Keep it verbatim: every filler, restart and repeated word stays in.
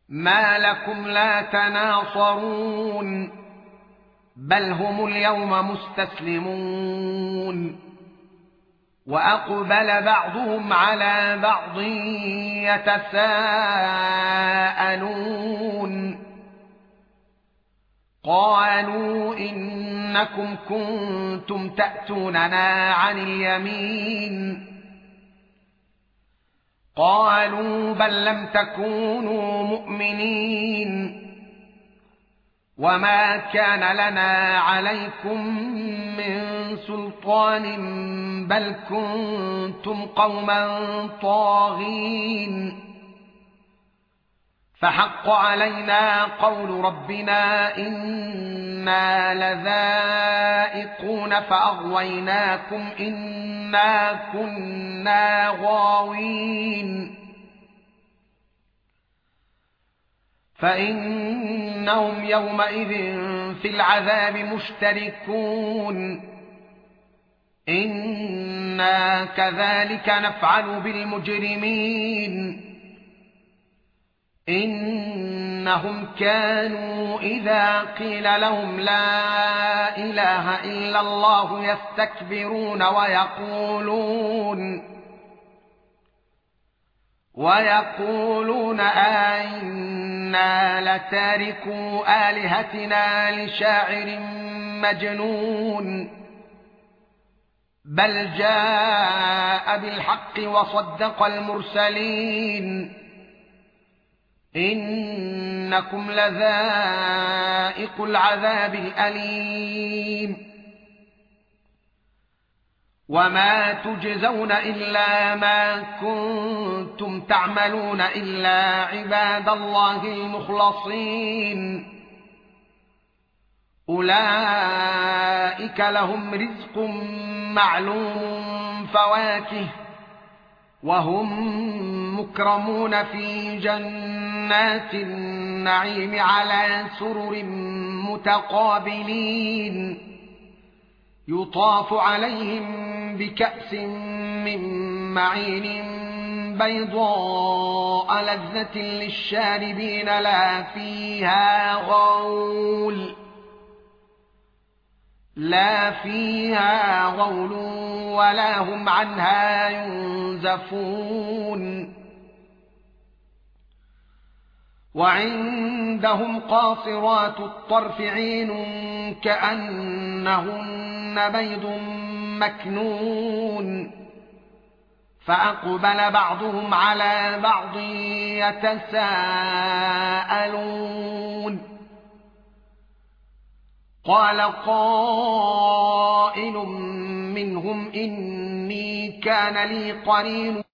ما لكم لا تناصرون بل هم اليوم مستسلمون وأقبل بعضهم على بعض يتساءلون قالوا إنكم كنتم تأتوننا عن اليمين قالوا بل لم تكونوا مؤمنين وما كان لنا عليكم من سلطان بل كنتم قوما طاغين فحق علينا قول ربنا إنا لذائقون فأغويناكم إنا كنا غاوين فإنهم يومئذ في العذاب مشتركون إنا كذلك نفعل بالمجرمين إنهم كانوا إذا قيل لهم لا إله إلا الله يستكبرون ويقولون ويقولون أئنا لتاركوا آلهتنا لشاعر مجنون بل جاء بالحق وصدق المرسلين إنكم لذائق العذاب الأليم وما تجزون إلا ما كنتم تعملون إلا عباد الله المخلصين أولئك لهم رزق معلوم فواكه وهم مكرمون في جنات النعيم على سرر متقابلين يطاف عليهم بكأس من معين بيضاء لذة للشاربين لا فيها غول لا فيها غول ولا هم عنها ينزفون وعندهم قاصرات الطرف عين كأنهن بيض مكنون فأقبل بعضهم على بعض يتساءلون قال قائل منهم إني كان لي قرين